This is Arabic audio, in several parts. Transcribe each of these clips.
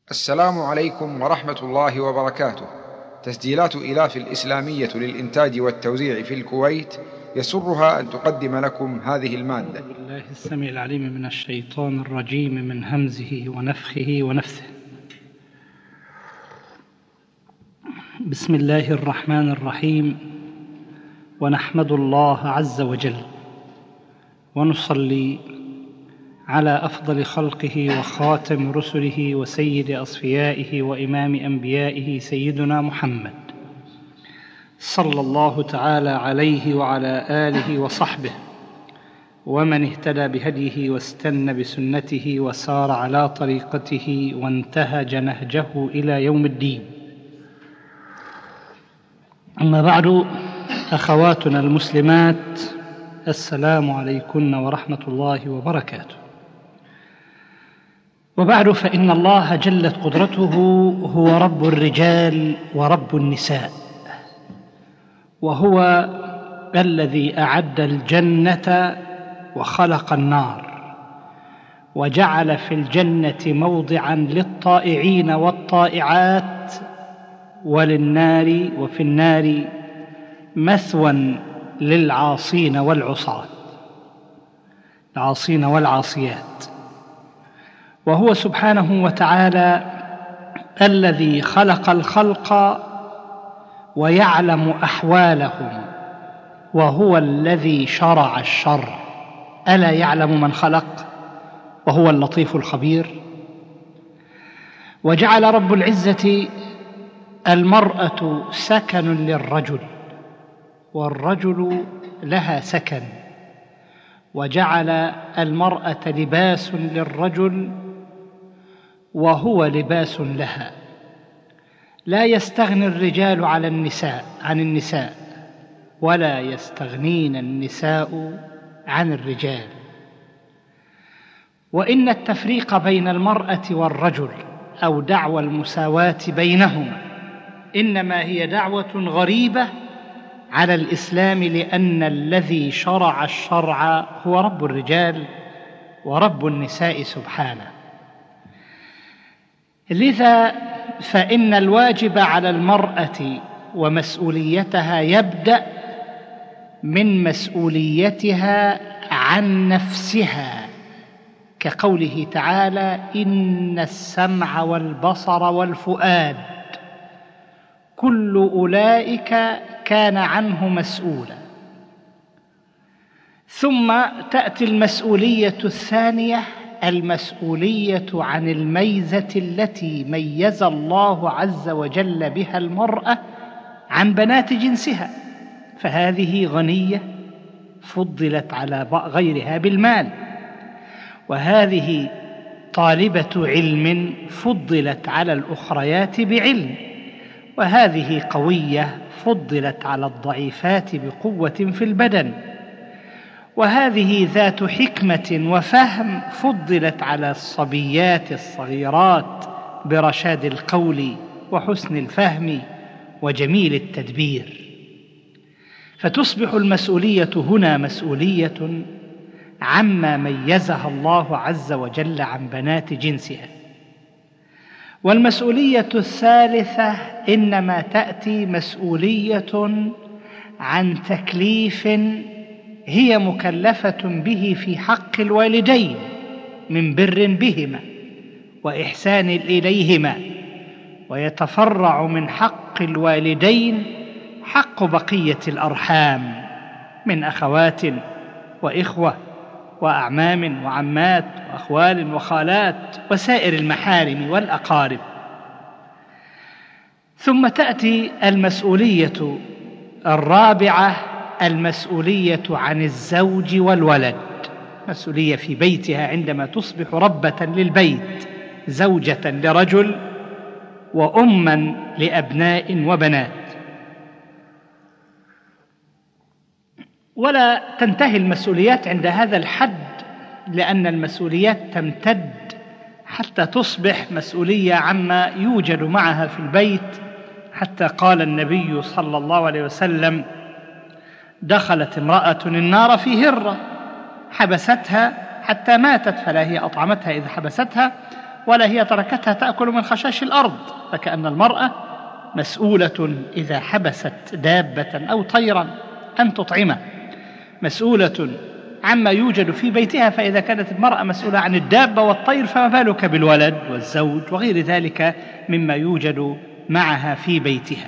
السلام عليكم ورحمة الله وبركاته. تسجيلات إلاف الإسلامية للإنتاج والتوزيع في الكويت يسرها أن تقدم لكم هذه المادة. أعوذ بالله السميع العليم من الشيطان الرجيم من همزه ونفخه ونفثه. بسم الله الرحمن الرحيم، ونحمد الله عز وجل ونصلي على أفضل خلقه وخاتم رسله وسيد أصفيائه وإمام أنبيائه سيدنا محمد صلى الله تعالى عليه وعلى آله وصحبه ومن اهتدى بهديه واستنى بسنته وسار على طريقته وانتهج نهجه إلى يوم الدين. أما بعد، أخواتنا المسلمات، السلام عليكم ورحمة الله وبركاته. وبعد، فإن الله جلت قدرته هو رب الرجال ورب النساء، وهو الذي أعد الجنة وخلق النار، وجعل في الجنة موضعا للطائعين والطائعات، وللنار وفي النار مثوى للعاصين والعصاة، العاصين والعاصيات. وهو سبحانه وتعالى الذي خلق الخلق ويعلم أحوالهم، وهو الذي شرع الشر. ألا يعلم من خلق وهو اللطيف الخبير؟ وجعل رب العزة المرأة سكن للرجل، والرجل لها سكن، وجعل المرأة لباس للرجل وهو لباس لها. لا يستغني الرجال عن النساء، ولا يستغنين النساء عن الرجال. وإن التفريق بين المرأة والرجل أو دعوى المساواة بينهما إنما هي دعوة غريبة على الإسلام، لأن الذي شرع الشرع هو رب الرجال ورب النساء سبحانه. لذا فإن الواجب على المرأة ومسؤوليتها يبدأ من مسؤوليتها عن نفسها، كقوله تعالى: إن السمع والبصر والفؤاد كل أولئك كان عنه مسؤولا. ثم تأتي المسؤولية الثانية، المسؤولية عن الميزة التي ميز الله عز وجل بها المرأة عن بنات جنسها، فهذه غنية فضلت على غيرها بالمال، وهذه طالبة علم فضلت على الأخريات بعلم، وهذه قوية فضلت على الضعيفات بقوة في البدن، وهذه ذات حكمة وفهم فضلت على الصبيات الصغيرات برشاد القول وحسن الفهم وجميل التدبير. فتصبح المسؤولية هنا مسؤولية عما ميزها الله عز وجل عن بنات جنسها. والمسؤولية الثالثة إنما تأتي مسؤولية عن تكليف هي مكلفة به في حق الوالدين من بر بهما وإحسان إليهما، ويتفرع من حق الوالدين حق بقية الأرحام من أخوات وإخوة وأعمام وعمات وأخوال وخالات وسائر المحارم والأقارب. ثم تأتي المسؤولية الرابعة، المسؤولية عن الزوج والولد، مسؤولية في بيتها عندما تصبح ربة للبيت، زوجة لرجل وأما لأبناء وبنات. ولا تنتهي المسؤوليات عند هذا الحد، لأن المسؤوليات تمتد حتى تصبح مسؤولية عما يوجد معها في البيت، حتى قال النبي صلى الله عليه وسلم: دخلت امرأة النار في هرة حبستها حتى ماتت، فلا هي أطعمتها إذا حبستها ولا هي تركتها تأكل من خشاش الأرض. فكأن المرأة مسؤولة إذا حبست دابة أو طيرا أن تطعمه، مسؤولة عما يوجد في بيتها. فإذا كانت المرأة مسؤولة عن الدابة والطير فما بالك بالولد والزوج وغير ذلك مما يوجد معها في بيتها.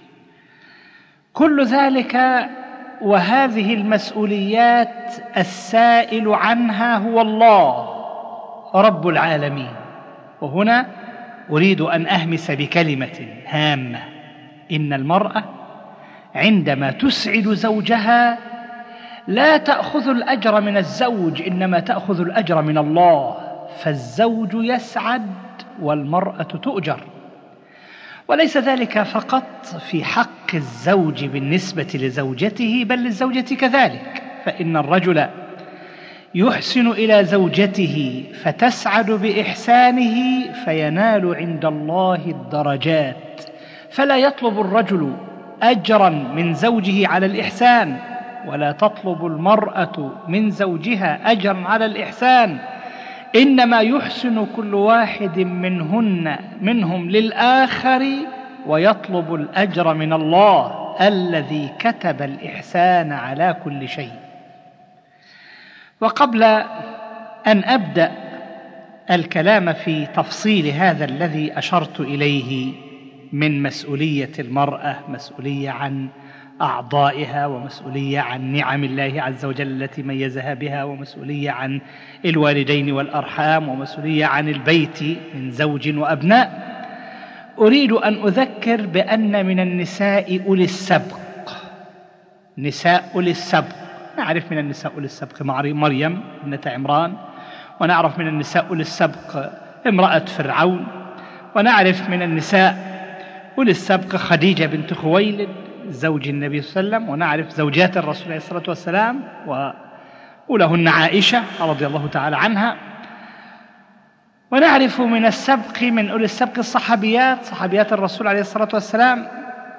كل ذلك وهذه المسؤوليات السائل عنها هو الله رب العالمين. وهنا أريد أن أهمس بكلمة هامة: إن المرأة عندما تسعد زوجها لا تأخذ الأجر من الزوج، إنما تأخذ الأجر من الله. فالزوج يسعد والمرأة تؤجر. وليس ذلك فقط في حق الزوج بالنسبة لزوجته، بل للزوجة كذلك. فإن الرجل يحسن إلى زوجته فتسعد بإحسانه فينال عند الله الدرجات. فلا يطلب الرجل أجرا من زوجه على الإحسان، ولا تطلب المرأة من زوجها أجرا على الإحسان، إنما يحسن كل واحد منهم للآخر ويطلب الأجر من الله الذي كتب الإحسان على كل شيء. وقبل أن أبدأ الكلام في تفصيل هذا الذي أشرت إليه من مسؤولية المرأة، مسؤولية عن أعضائها، ومسؤولية عن نعم الله عز وجل التي ميزها بها، ومسؤولية عن الوالدين والأرحام، ومسؤولية عن البيت من زوج وأبناء، أريد أن أذكر بأن من النساء أولي السبق، نساء أولي السبق. نعرف من النساء أولي السبق مريم ابنة عمران، ونعرف من النساء أولي السبق امرأة فرعون، ونعرف من النساء أولي السبق خديجة بنت خويلد زوج النبي صلى الله عليه وسلم، ونعرف زوجات الرسول عليه الصلاة والسلام وأولهن عائشة رضي الله تعالى عنها، ونعرف من السبق من أولي السبق الصحابيات، صحابيات الرسول عليه الصلاة والسلام.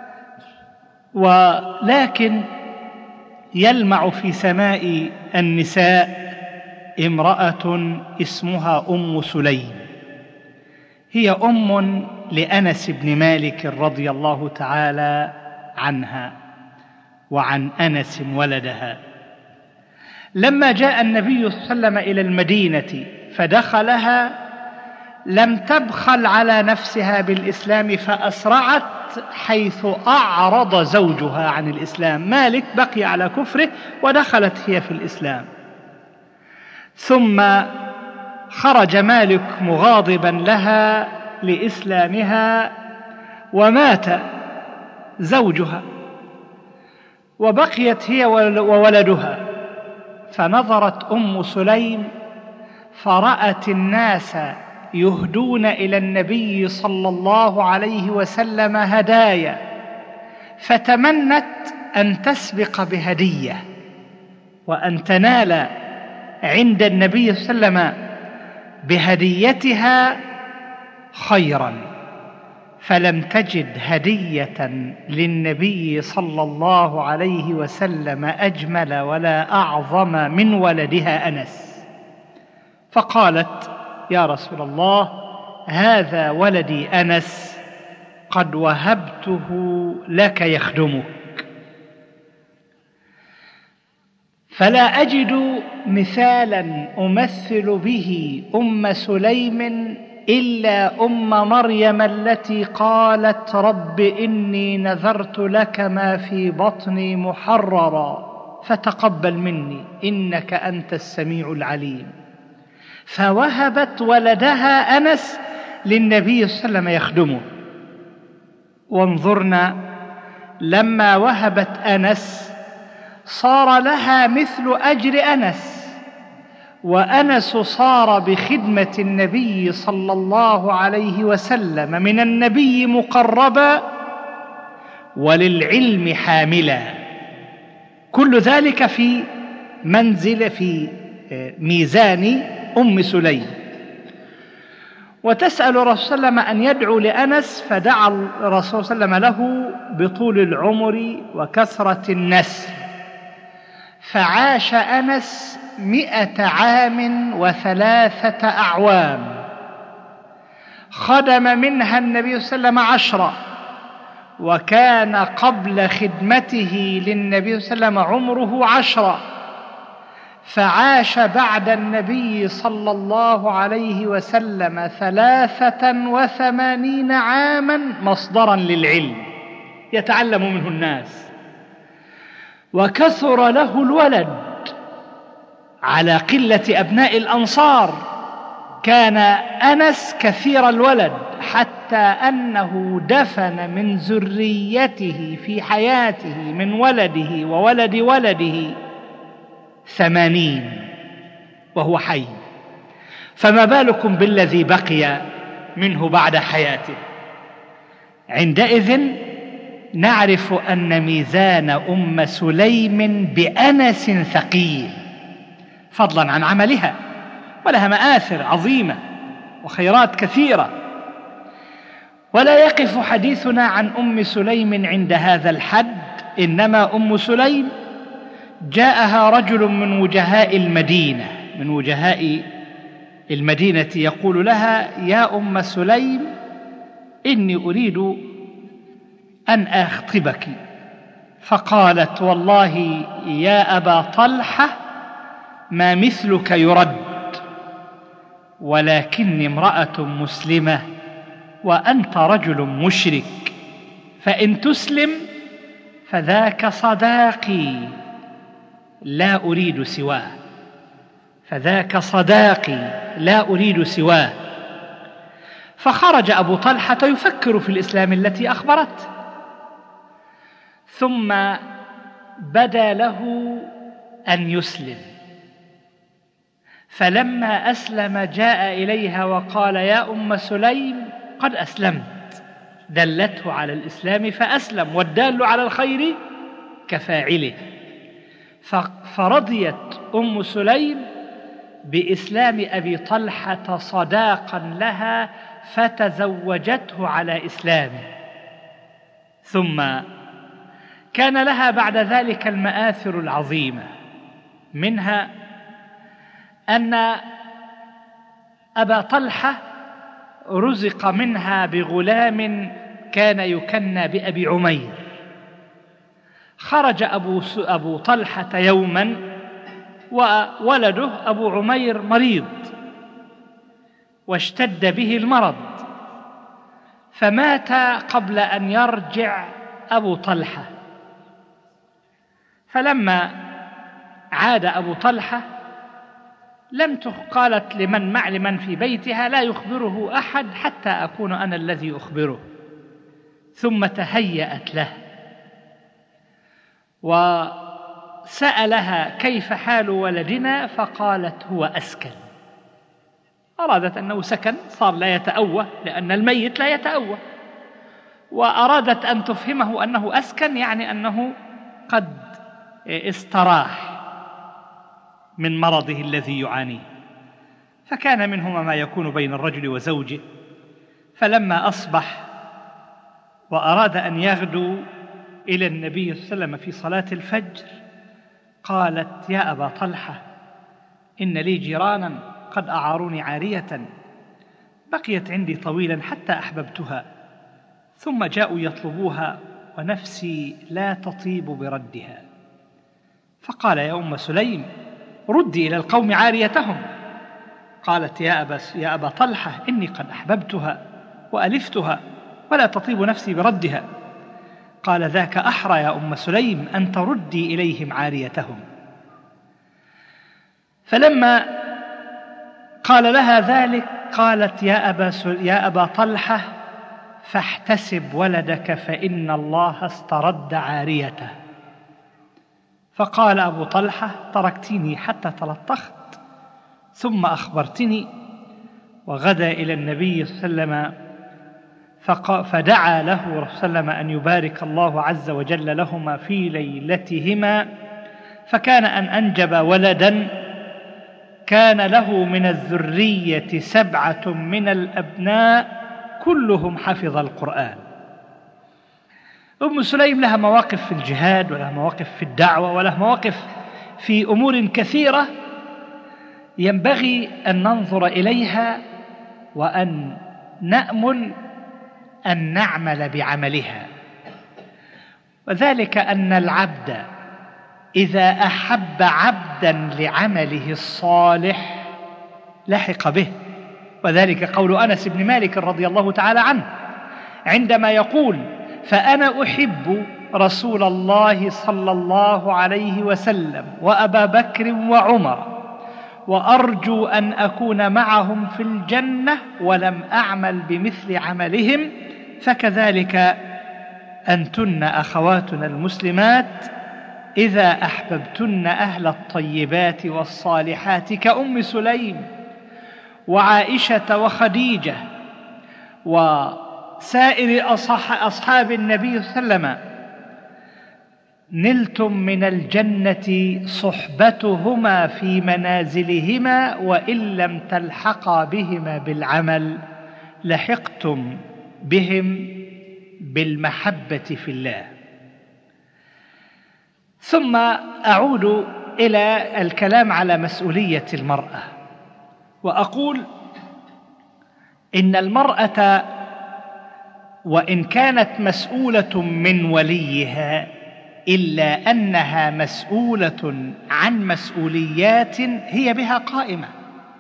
ولكن يلمع في سماء النساء امرأة اسمها أم سليم، هي أم لأنس بن مالك رضي الله تعالى عنها وعن أنس ولدها. لما جاء النبي صلى الله عليه وسلم إلى المدينة فدخلها لم تبخل على نفسها بالإسلام فأسرعت حيث أعرض زوجها عن الإسلام. مالك بقي على كفره ودخلت هي في الإسلام، ثم خرج مالك مغاضبا لها لإسلامها ومات زوجها، وبقيت هي وولدها. فنظرت أم سليم فرأت الناس يهدون إلى النبي صلى الله عليه وسلم هدايا، فتمنت أن تسبق بهدية وأن تنال عند النبي صلى الله عليه وسلم بهديتها خيرا، فلم تجد هدية للنبي صلى الله عليه وسلم أجمل ولا أعظم من ولدها أنس، فقالت: يا رسول الله، هذا ولدي أنس قد وهبته لك يخدمك. فلا أجد مثالا أمثل به أم سليم إلا أم مريم التي قالت: رب إني نذرت لك ما في بطني محررا فتقبل مني إنك أنت السميع العليم. فوهبت ولدها أنس للنبي صلى الله عليه وسلم يخدمه. وانظرنا، لما وهبت أنس صار لها مثل أجر أنس، وأنس صار بخدمة النبي صلى الله عليه وسلم من النبي مقربا وللعلم حاملا. كل ذلك في منزل في ميزان أم سليم. وتسأل الرسول صلى الله عليه وسلم أن يدعو لأنس، فدعا الرسول صلى الله عليه وسلم له بطول العمر وكثرة النسل، فعاش أنس 100 عام و3 أعوام، خدم منها النبي صلى الله عليه وسلم 10، وكان قبل خدمته للنبي صلى الله عليه وسلم عمره 10، فعاش بعد النبي صلى الله عليه وسلم 83 عاما مصدرا للعلم يتعلم منه الناس، وكثر له الولد على قلة أبناء الأنصار. كان أنس كثير الولد حتى أنه دفن من ذريته في حياته من ولده وولد ولده 80 وهو حي، فما بالكم بالذي بقي منه بعد حياته. عندئذ نعرف أن ميزان أم سليم بأنس ثقيل، فضلا عن عملها، ولها مآثر عظيمة وخيرات كثيرة. ولا يقف حديثنا عن أم سليم عند هذا الحد، إنما أم سليم جاءها رجل من وجهاء المدينة يقول لها: يا أم سليم، إني أريد أن أخطبك. فقالت: والله يا أبا طلحة ما مثلك يرد، ولكني امرأة مسلمة وأنت رجل مشرك، فإن تسلم فذاك صداقي لا أريد سواه، فخرج أبو طلحة يفكر في الإسلام التي أخبرته، ثم بدا له أن يسلم، فلما أسلم جاء إليها وقال: يا أم سليم قد أسلمت. دلته على الإسلام فأسلم، والدال على الخير كفاعله. فرضيت أم سليم بإسلام أبي طلحة صداقا لها، فتزوجته على إسلامه. ثم كان لها بعد ذلك المآثر العظيمة، منها أن أبا طلحة رزق منها بغلام كان يكنى بأبي عمير. خرج أبو طلحة يوما وولده أبو عمير مريض، واشتد به المرض، فمات قبل أن يرجع أبو طلحة. فلما عاد أبو طلحة قالت لمن في بيتها: لا يخبره أحد حتى أكون أنا الذي أخبره. ثم تهيأت له وسألها: كيف حال ولدنا؟ فقالت: هو أسكن. أرادت أنه سكن، صار لا يتأوه، لأن الميت لا يتأوه، وأرادت أن تفهمه أنه أسكن، يعني أنه قد استراح من مرضه الذي يعانيه. فكان منهما ما يكون بين الرجل وزوجه. فلما أصبح وأراد أن يغدو إلى النبي صلى الله عليه وسلم في صلاة الفجر، قالت: يا أبا طلحة، إن لي جيرانا قد أعاروني عارية بقيت عندي طويلا حتى أحببتها، ثم جاءوا يطلبوها ونفسي لا تطيب بردها. فقال: يا أم سليم، ردي إلى القوم عاريتهم. قالت: يا أبا طلحة، إني قد أحببتها وألفتها ولا تطيب نفسي بردها. قال: ذاك أحرى يا أم سليم أن تردي إليهم عاريتهم. فلما قال لها ذلك قالت: يا أبا طلحة، فاحتسب ولدك فإن الله استرد عاريته. فقال أبو طلحة: تركتني حتى تلطخت ثم أخبرتني. وغدا إلى النبي صلى الله عليه وسلم فدعا له صلى الله عليه وسلم أن يبارك الله عز وجل لهما في ليلتهما، فكان أن أنجب ولدا كان له من الذرية 7 من الأبناء كلهم حفظ القرآن. أم سليم لها مواقف في الجهاد، ولها مواقف في الدعوة، ولها مواقف في أمور كثيرة ينبغي أن ننظر إليها وأن نأمل أن نعمل بعملها، وذلك أن العبد إذا أحب عبدا لعمله الصالح لحق به، وذلك قول أنس بن مالك رضي الله تعالى عنه عندما يقول: فأنا أحب رسول الله صلى الله عليه وسلم وأبا بكر وعمر، وأرجو أن أكون معهم في الجنة ولم أعمل بمثل عملهم، فكذلك أنتن أخواتنا المسلمات إذا أحببتن أهل الطيبات والصالحات كأم سليم وعائشة وخديجة وسائر أصحاب النبي صلى الله عليه وسلم، نلتم من الجنة صحبتهما في منازلهما، وإن لم تلحقا بهما بالعمل لحقتم بهم بالمحبة في الله. ثم أعود إلى الكلام على مسؤولية المرأة، وأقول إن المرأة وإن كانت مسؤولة من وليها إلا أنها مسؤولة عن مسؤوليات هي بها قائمة.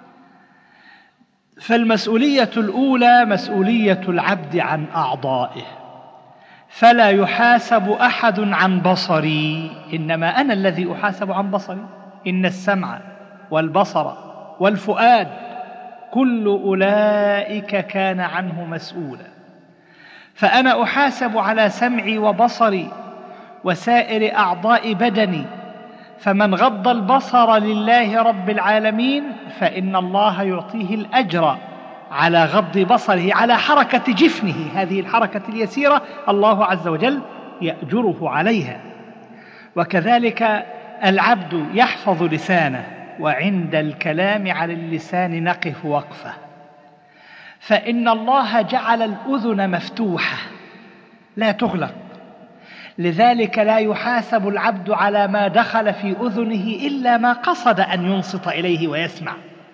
فالمسؤولية الأولى مسؤولية العبد عن أعضائه، فلا يحاسب أحد عن بصري، إنما أنا الذي أحاسب عن بصري. إن السمع والبصر والفؤاد كل أولئك كان عنه مسؤولا، فأنا أحاسب على سمعي وبصري وسائر أعضاء بدني، فمن غض البصر لله رب العالمين فإن الله يعطيه الأجر على غض بصره، على حركة جفنه، هذه الحركة اليسيرة الله عز وجل يأجره عليها. وكذلك العبد يحفظ لسانه، وعند الكلام على اللسان نقف وقفة، فإن الله جعل الأذن مفتوحة لا تغلق، لذلك لا يحاسب العبد على ما دخل في أذنه إلا ما قصد أن ينصت إليه ويسمع.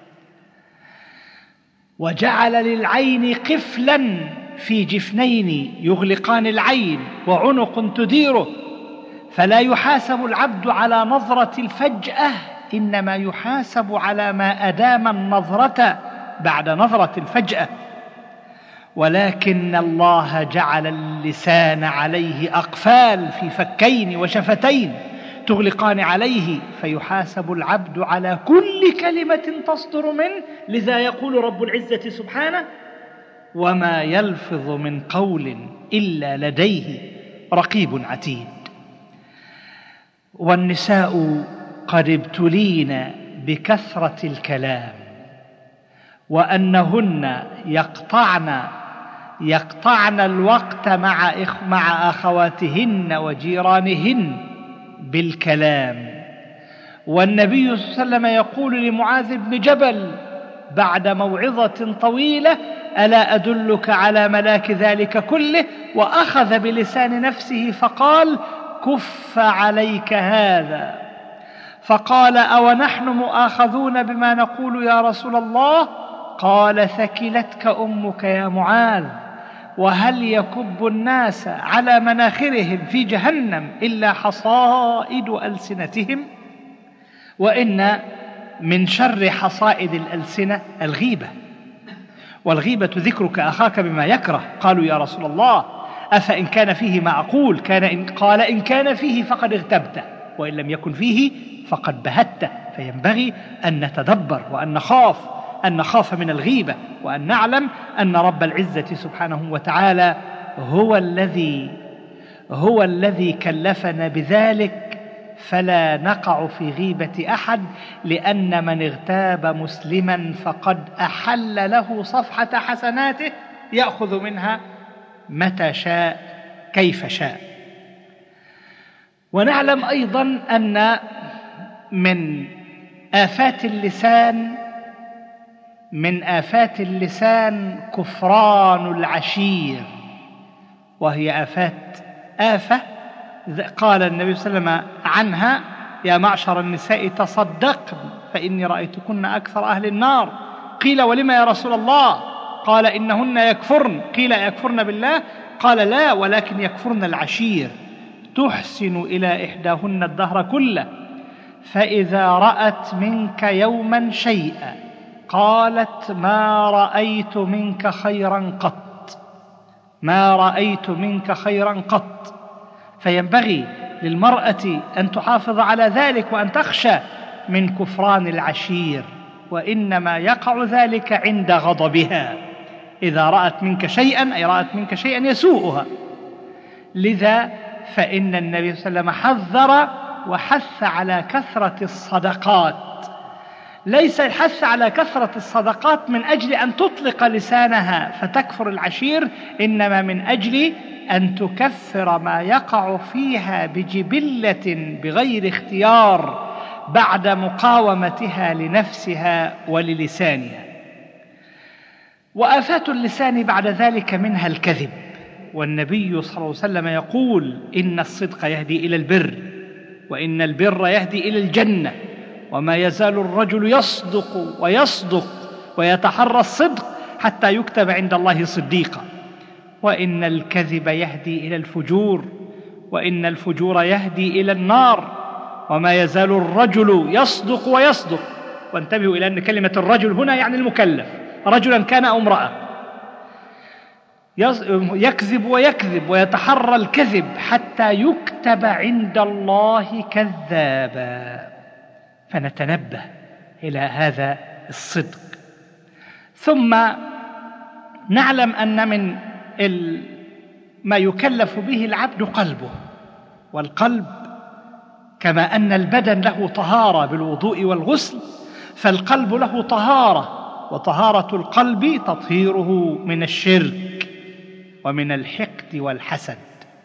وجعل للعين قفلا في جفنين يغلقان العين وعنق تديره، فلا يحاسب العبد على نظرة الفجأة، إنما يحاسب على ما أدام النظرة بعد نظرة الفجأة. ولكن الله جعل اللسان عليه أقفال في فكين وشفتين تغلقان عليه، فيحاسب العبد على كل كلمة تصدر منه. لذا يقول رب العزة سبحانه: وما يلفظ من قول إلا لديه رقيب عتيد. والنساء قد ابتلين بكثرة الكلام، وأنهن يقطعن الوقت مع أخواتهن وجيرانهن بالكلام. والنبي صلى الله عليه وسلم يقول لمعاذ بن جبل بعد موعظة طويلة: ألا أدلك على ملاك ذلك كله؟ وأخذ بلسان نفسه فقال: كف عليك هذا. فقال: أونحن مؤاخذون بما نقول يا رسول الله؟ قال: ثكلتك أمك يا معاذ، وهل يكب الناس على مناخرهم في جهنم إلا حصائد ألسنتهم؟ وإن من شر حصائد الألسنة الغيبة، والغيبة ذكرك أخاك بما يكره. قالوا: يا رسول الله أفإن كان فيه ما أقول؟ قال: إن كان فيه فقد اغتبته، وإن لم يكن فيه فقد بهته. فينبغي أن نتدبر وأن نخاف من الغيبة، وأن نعلم أن رب العزة سبحانه وتعالى هو الذي كلفنا بذلك، فلا نقع في غيبة أحد، لأن من اغتاب مسلما فقد أحل له صفحة حسناته يأخذ منها متى شاء كيف شاء. ونعلم أيضا أن من آفات اللسان كفران العشير، وهي آفة قال النبي صلى الله عليه وسلم عنها: يا معشر النساء تصدقن فإني رأيتكن أكثر أهل النار. قيل: ولما يا رسول الله؟ قال إنهن يكفرن. قيل يكفرن بالله؟ قال لا، ولكن يكفرن العشير. تحسن إلى إحداهن الدهر كله، فإذا رأت منك يوما شيئا قالت ما رأيت منك خيرا قط، ما رأيت منك خيرا قط. فينبغي للمرأة أن تحافظ على ذلك وأن تخشى من كفران العشير، وإنما يقع ذلك عند غضبها. إذا رأت منك شيئا، أي رأت منك شيئا يسوءها. لذا فإن النبي صلى الله عليه وسلم حذر وحث على كثرة الصدقات. ليس الحث على كثرة الصدقات من أجل أن تطلق لسانها فتكفر العشير، إنما من أجل أن تكفر ما يقع فيها بجبلة بغير اختيار بعد مقاومتها لنفسها وللسانها. وآفات اللسان بعد ذلك منها الكذب، والنبي صلى الله عليه وسلم يقول إن الصدق يهدي إلى البر، وإن البر يهدي إلى الجنة، وما يزال الرجل يصدق ويصدق ويتحرى الصدق حتى يكتب عند الله صديقا، وإن الكذب يهدي إلى الفجور، وإن الفجور يهدي إلى النار، وما يزال الرجل يصدق ويصدق. وانتبهوا إلى أن كلمة الرجل هنا يعني المكلف، رجلا كان أو امرأة، يكذب ويكذب ويتحرى الكذب حتى يكتب عند الله كذابا. فنتنبه إلى هذا الصدق. ثم نعلم أن من ما يكلف به العبد قلبه، والقلب كما أن البدن له طهارة بالوضوء والغسل، فالقلب له طهارة، وطهارة القلب تطهيره من الشرك ومن الحقد والحسد،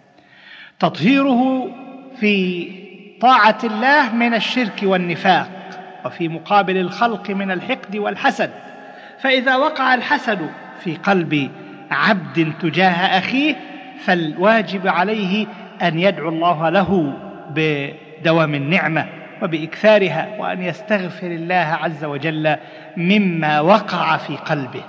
تطهيره في طاعة الله من الشرك والنفاق، وفي مقابل الخلق من الحقد والحسد. فإذا وقع الحسد في قلب عبد تجاه أخيه فالواجب عليه أن يدعو الله له بدوام النعمة وبإكثارها، وأن يستغفر الله عز وجل مما وقع في قلبه.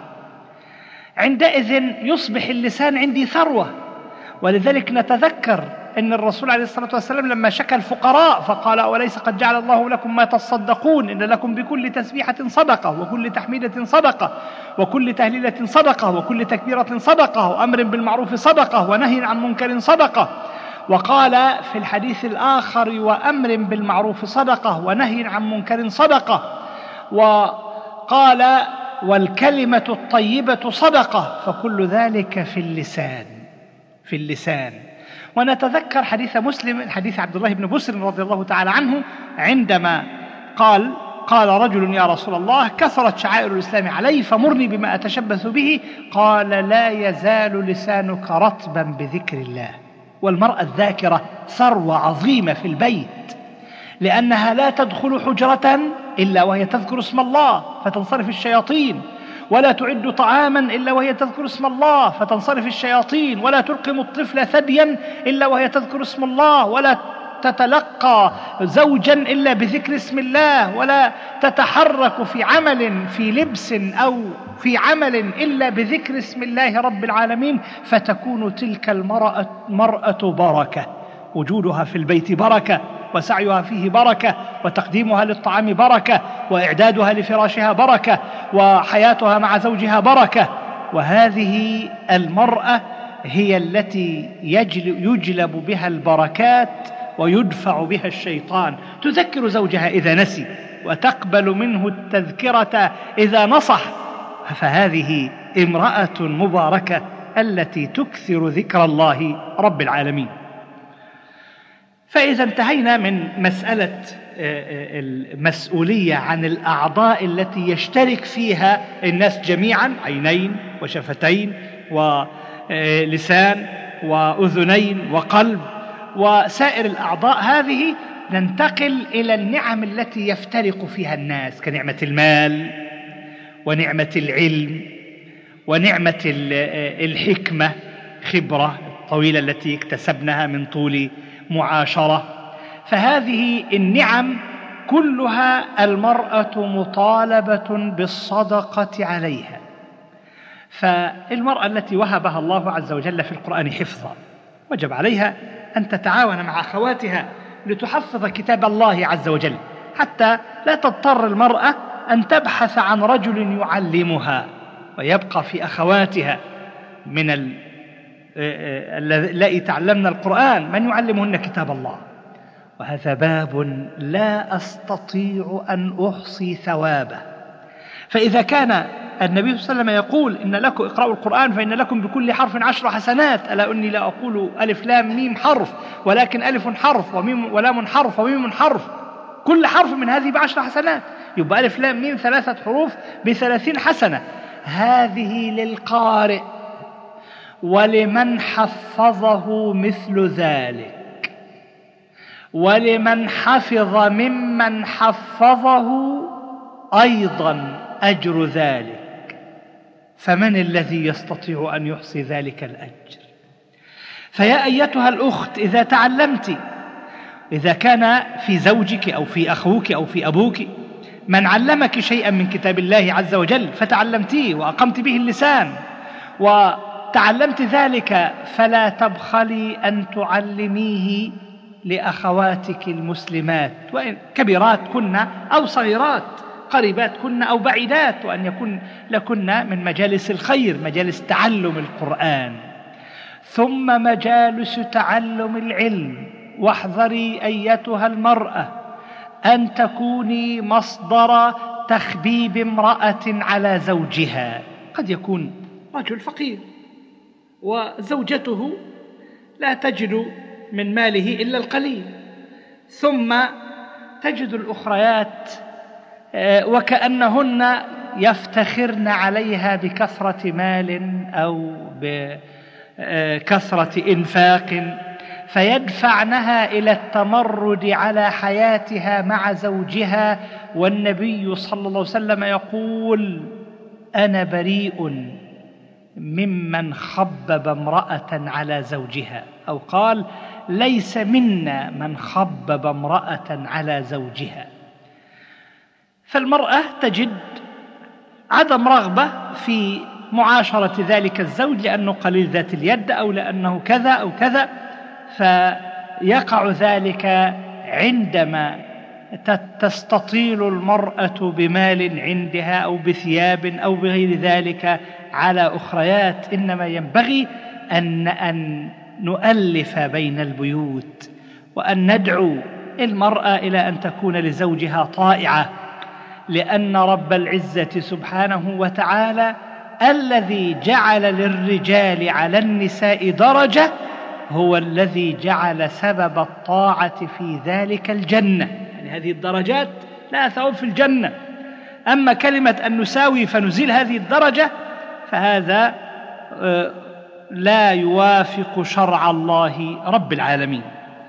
عندئذ يصبح اللسان عندي ثروة. ولذلك نتذكر أن الرسول عليه الصلاة والسلام لما شكى الفقراء فقال أوليس قد جعل الله لكم ما تصدقون، إن لكم بكل تسبيحة صدقة، وكل تحميدة صدقة، وكل تهليلة صدقة، وكل تكبيرة صدقة، وأمر بالمعروف صدقة، ونهي عن منكر صدقة. وقال في الحديث الآخر وأمر بالمعروف صدقة، ونهي عن منكر صدقة. وقال والكلمة الطيبة صدقة. فكل ذلك في اللسان، في اللسان. ونتذكر حديث مسلم، حديث عبد الله بن بسر رضي الله تعالى عنه، عندما قال رجل يا رسول الله كثرت شعائر الإسلام علي فمرني بما أتشبث به. قال لا يزال لسانك رطبا بذكر الله. والمرأة الذاكرة ثروة عظيمة في البيت، لأنها لا تدخل حجرة إلا وهي تذكر اسم الله فتنصرف الشياطين، ولا تعد طعاما إلا وهي تذكر اسم الله فتنصرف الشياطين، ولا تلقم الطفل ثديا إلا وهي تذكر اسم الله، ولا تتلقى زوجا إلا بذكر اسم الله، ولا تتحرك في عمل في لبس أو في عمل إلا بذكر اسم الله رب العالمين. فتكون تلك المرأة بركة، وجودها في البيت بركة، وسعيها فيه بركة، وتقديمها للطعام بركة، وإعدادها لفراشها بركة، وحياتها مع زوجها بركة. وهذه المرأة هي التي يجلب بها البركات ويدفع بها الشيطان. تذكر زوجها إذا نسي، وتقبل منه التذكرة إذا نصح. فهذه امرأة مباركة التي تكثر ذكر الله رب العالمين. فإذا انتهينا من مسألة المسؤولية عن الأعضاء التي يشترك فيها الناس جميعا، عينين وشفتين ولسان وأذنين وقلب وسائر الأعضاء هذه، ننتقل إلى النعم التي يفترق فيها الناس، كنعمة المال ونعمة العلم ونعمة الحكمة، خبرة طويلة التي اكتسبناها من طول معاشرة. فهذه النعم كلها المرأة مطالبة بالصدقة عليها. فالمرأة التي وهبها الله عز وجل في القرآن حفظا وجب عليها أن تتعاون مع أخواتها لتحفظ كتاب الله عز وجل، حتى لا تضطر المرأة أن تبحث عن رجل يعلمها، ويبقى في أخواتها من اللائي تعلمن القرآن من يعلمهن كتاب الله. وهذا باب لا أستطيع أن أحصي ثوابه. فإذا كان النبي صلى الله عليه وسلم يقول إن لكم اقرأوا القرآن فإن لكم بكل حرف 10 حسنات، ألا أني لا أقول ألف لام ميم حرف، ولكن ألف حرف وميم ولام حرف وميم حرف، كل حرف من هذه ب10 حسنات، يبقى ألف لام ميم 3 حروف ب30 حسنة. هذه للقارئ، ولمن حفظه مثل ذلك، ولمن حفظ ممن حفظه أيضا أجر ذلك. فمن الذي يستطيع أن يحصي ذلك الأجر؟ فيا أيتها الأخت، إذا تعلمت، إذا كان في زوجك أو في أخوك أو في أبوك من علمك شيئا من كتاب الله عز وجل فتعلمتيه وأقمت به اللسان وتعلمت ذلك، فلا تبخلي أن تعلميه لأخواتك المسلمات، وإن كبيرات كن أو صغيرات، قريبات كن أو بعيدات، وأن يكون لكن من مجالس الخير، مجالس تعلم القرآن، ثم مجالس تعلم العلم. واحذري أيتها المرأة أن تكوني مصدر تخبيب امرأة على زوجها. قد يكون رجل فقير وزوجته لا تجد من ماله إلا القليل، ثم تجد الأخريات وكأنهن يفتخرن عليها بكثرة مال أو بكثرة إنفاق، فيدفعنها إلى التمرد على حياتها مع زوجها. والنبي صلى الله عليه وسلم يقول: أنا بريء ممن خبب امرأة على زوجها، أو قال: ليس منا من خبب امرأة على زوجها. فالمرأة تجد عدم رغبة في معاشرة ذلك الزوج لأنه قليل ذات اليد أو لأنه كذا أو كذا، فيقع ذلك عندما تستطيل المرأة بمال عندها أو بثياب أو بغير ذلك على أخريات. إنما ينبغي أن نؤلف بين البيوت، وأن ندعو المرأة إلى أن تكون لزوجها طائعة، لأن رب العزة سبحانه وتعالى الذي جعل للرجال على النساء درجة هو الذي جعل سبب الطاعة في ذلك الجنة. يعني هذه الدرجات لا ثواب في الجنة. أما كلمة أن نساوي فنزيل هذه الدرجة فهذا لا يوافق شرع الله رب العالمين.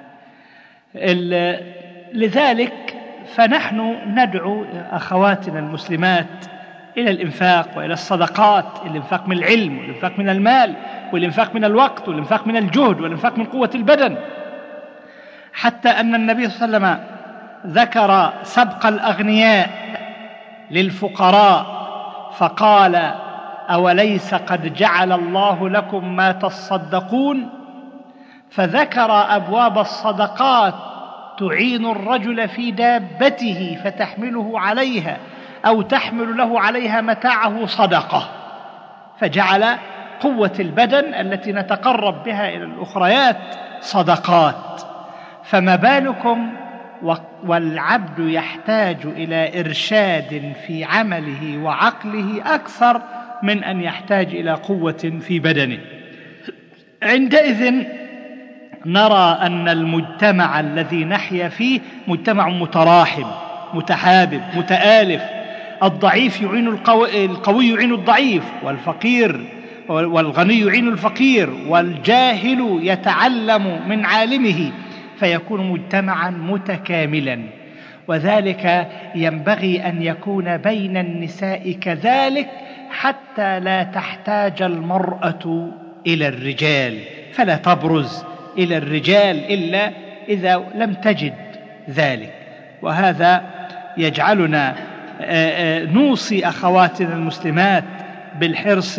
لذلك فنحن ندعو أخواتنا المسلمات إلى الإنفاق وإلى الصدقات، الإنفاق من العلم والإنفاق من المال والإنفاق من الوقت والإنفاق من الجهد والإنفاق من قوة البدن، حتى أن النبي صلى الله عليه وسلم ذكر سبق الأغنياء للفقراء فقال: أوليس قد جعل الله لكم ما تصدقون؟ فذكر أبواب الصدقات تعين الرجل في دابته فتحمله عليها أو تحمل له عليها متاعه صدقة، فجعل قوة البدن التي نتقرب بها إلى الأخريات صدقات. فما بالكم والعبد يحتاج إلى إرشاد في عمله وعقله أكثر من أن يحتاج إلى قوة في بدنه. عندئذ نرى أن المجتمع الذي نحيا فيه مجتمع متراحم متحابب متآلف. الضعيف يعين القوي يعين الضعيف، والفقير والغني يعين الفقير، والجاهل يتعلم من عالمه، فيكون مجتمعا متكاملا. وذلك ينبغي أن يكون بين النساء كذلك، حتى لا تحتاج المرأة إلى الرجال، فلا تبرز إلى الرجال إلا إذا لم تجد ذلك. وهذا يجعلنا نوصي أخواتنا المسلمات بالحرص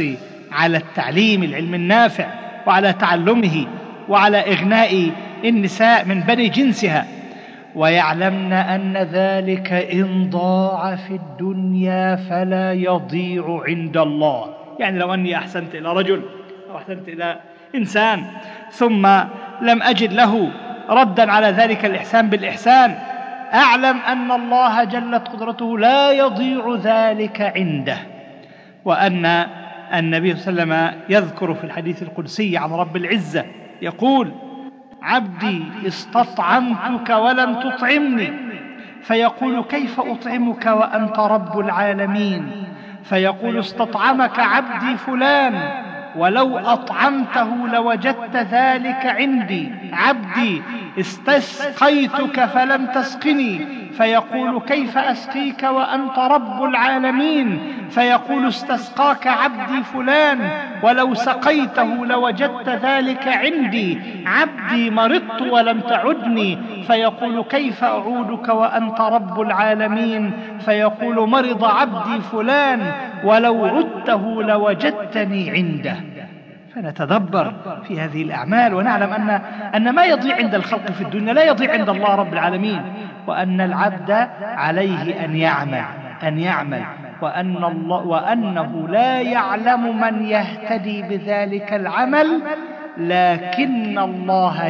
على التعليم العلم النافع وعلى تعلمه وعلى إغناء النساء من بني جنسها، ويعلمن أن ذلك إن ضاع في الدنيا فلا يضيع عند الله. يعني لو أني أحسنت إلى رجل أو أحسنت إلى إنسان ثم لم أجد له ردا على ذلك الإحسان بالإحسان، أعلم أن الله جلت قدرته لا يضيع ذلك عنده، وأن النبي صلى الله عليه وسلم يذكر في الحديث القدسي عن رب العزة يقول: عبدي استطعمتك ولم تطعمني، فيقول: كيف أطعمك وأنت رب العالمين؟ فيقول: استطعمك عبدي فلان ولو أطعمته لوجدت ذلك عندي. عبدي استسقيتك فلم تسقني، فيقول: كيف أسقيك وأنت رب العالمين؟ فيقول: استسقاك عبدي فلان ولو سقيته لوجدت ذلك عندي. عبدي مرضت ولم تعدني، فيقول: كيف أعودك وأنت رب العالمين؟ فيقول: مرض عبدي فلان ولو عدته لوجدتني عنده. فنتدبر في هذه الأعمال ونعلم أن ما يضيع عند الخلق في الدنيا لا يضيع عند الله رب العالمين، وأن العبد عليه أن يعمل وأنه لا يعلم من يهتدي بذلك العمل، لكن الله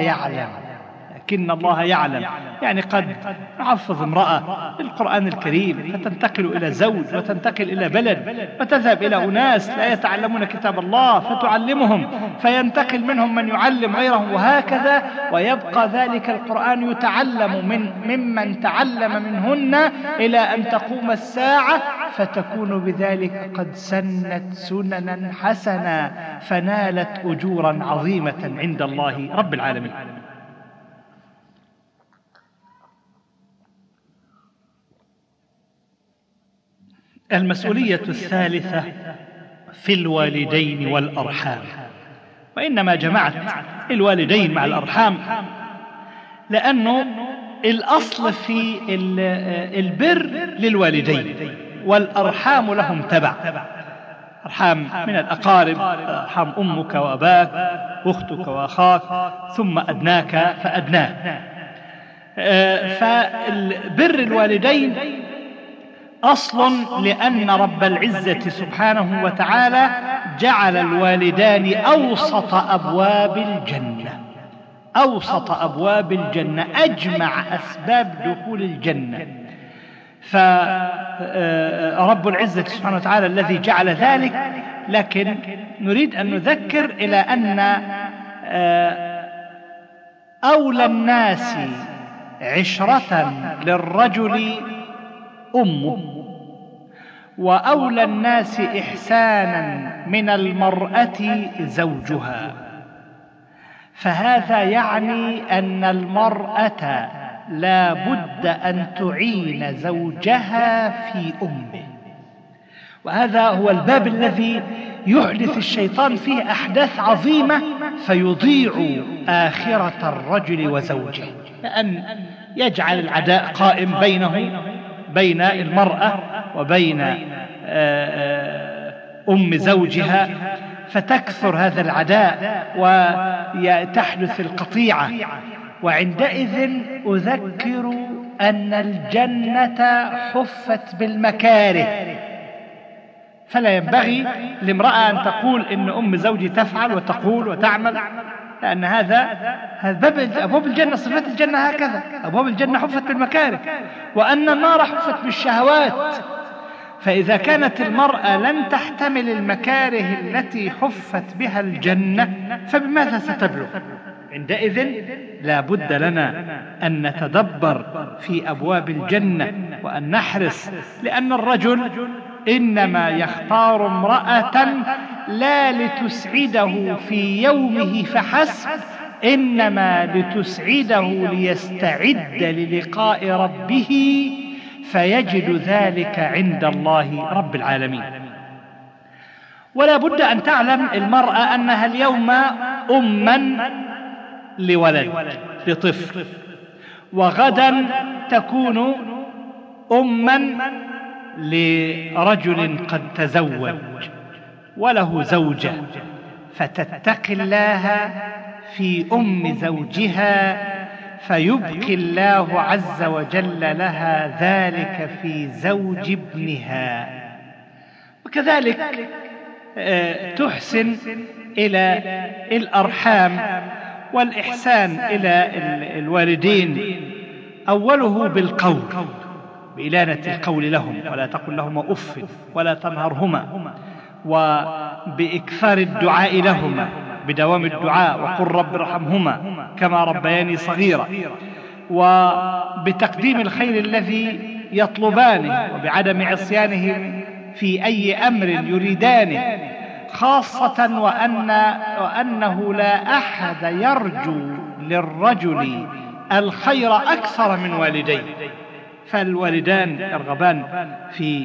يعلم. يعني قد نحفظ امرأة القرآن الكريم فتنتقل إلى زوج وتنتقل إلى بلد وتذهب إلى أناس لا يتعلمون كتاب الله فتعلمهم، فينتقل منهم من يعلم غيرهم، وهكذا، ويبقى ذلك القرآن يتعلم ممن تعلم منهن إلى أن تقوم الساعة، فتكون بذلك قد سنت سننا حسنا فنالت أجورا عظيمة عند الله رب العالمين. المسؤولية الثالثة في الوالدين والأرحام. وإنما جمعت الوالدين مع الأرحام لأنه الأصل في البر للوالدين، والأرحام لهم تبع، أرحام من الأقارب، أرحام أمك وأباك، أختك وأخاك، ثم أدناك فأدناه. فالبر الوالدين أصل، لأن رب العزة سبحانه وتعالى جعل الوالدان أوسط أبواب الجنة، أجمع أسباب دخول الجنة. فرب العزة سبحانه وتعالى الذي جعل ذلك، لكن نريد أن نذكر إلى أن أولى الناس عشرة للرجل أمه، وأولى الناس إحسانا من المرأة زوجها. فهذا يعني أن المرأة لا بد أن تعين زوجها في أمه، وهذا هو الباب الذي يحدث الشيطان فيه أحداث عظيمة فيضيع آخرة الرجل وزوجه، لأن يجعل العداء قائم بين المرأة وبين أم زوجها، فتكثر هذا العداء وتحدث القطيعة. وعندئذ أذكر أن الجنة حفت بالمكاره، فلا ينبغي لامرأة أن تقول إن أم زوجي تفعل وتقول وتعمل، لأن هذا أبواب الجنة، صفات الجنة هكذا، أبواب الجنة حفت بالمكاره، وأن النار حفت بالشهوات. فإذا كانت المرأة لن تحتمل المكاره التي حفت بها الجنة فبماذا ستبلغ؟ عندئذ لا بد لنا أن نتدبر في أبواب الجنة وأن نحرص، لأن الرجل إنما يختار امرأة لا لتسعده في يومه فحسب، إنما لتسعده ليستعد للقاء ربه، فيجد ذلك عند الله رب العالمين. ولا بد أن تعلم المرأة أنها اليوم أما لولد، لطفل، وغدا تكون أما لرجل قد تزوج، وله زوجة فتتقي الله في أم زوجها فيبقي الله عز وجل لها ذلك في زوج ابنها. وكذلك تحسن إلى الأرحام والإحسان إلى الوالدين، أوله بالقول، بإلانة القول لهم، ولا تقل لهما أف ولا تنهرهما، وبإكثار الدعاء لهما، بدوام الدعاء، وقل رب ارحمهما كما ربياني صغيرا، وبتقديم الخير الذي يطلبانه، وبعدم عصيانهم في أي أمر يريدانه، خاصة وأنه لا أحد يرجو للرجل الخير أكثر من والديه، فالوالدان يرغبان في